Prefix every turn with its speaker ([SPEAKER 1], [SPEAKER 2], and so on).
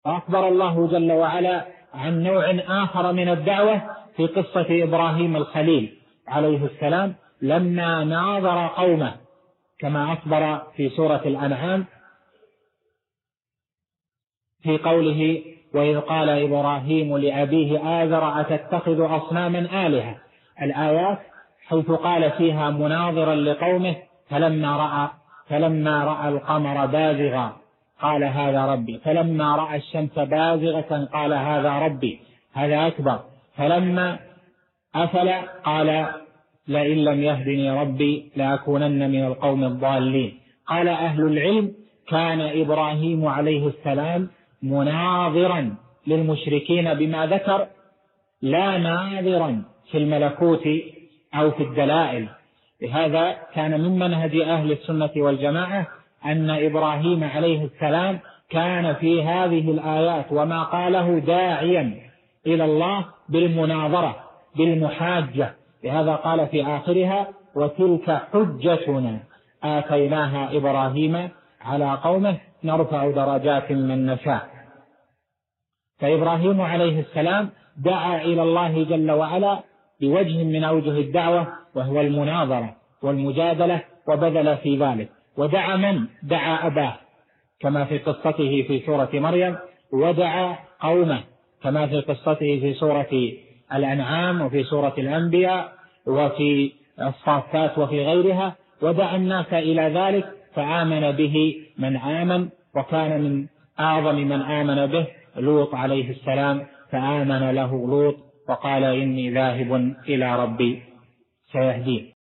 [SPEAKER 1] وأخبر الله جل وعلا عن نوع آخر من الدعوة في قصة إبراهيم الخليل عليه السلام لما ناظر قومه، كما أخبر في سورة الأنعام في قوله: وإذ قال إبراهيم لأبيه آزر أتتخذ أصناما آلهة. الآيات حيث قال فيها مناظرا لقومه: فلما رأى القمر بازغا قال هذا ربي، فلما رأى الشمس بازغة قال هذا ربي، هذا أكبر، فلما أفل قال لئن لم يهدني ربي لأكونن من القوم الضالين. قال أهل العلم: كان إبراهيم عليه السلام مناظرا للمشركين بما ذكر، لا ناظرا في الملكوت أو في الدلائل. لهذا كان من منهج أهل السنة والجماعة أن إبراهيم عليه السلام كان في هذه الآيات وما قاله داعيا إلى الله بالمناظرة بالمحاجة. لهذا قال في آخرها: وتلك حجتنا آتيناها إبراهيم على قومه نرفع درجات من نشاء. فإبراهيم عليه السلام دعا إلى الله جل وعلا بوجه من أوجه الدعوة، وهو المناظرة والمجادلة، وبذل في ذلك. ودعا من؟ دعا أباه كما في قصته في سورة مريم، ودعا قومه كما في قصته في سورة الأنعام وفي سورة الأنبياء وفي الصافات وفي غيرها، ودعا الناس إلى ذلك فآمن به من آمن، وكان من أعظم من آمن به لوط عليه السلام، فآمن له لوط وقال إني ذاهب إلى ربي سيهدين.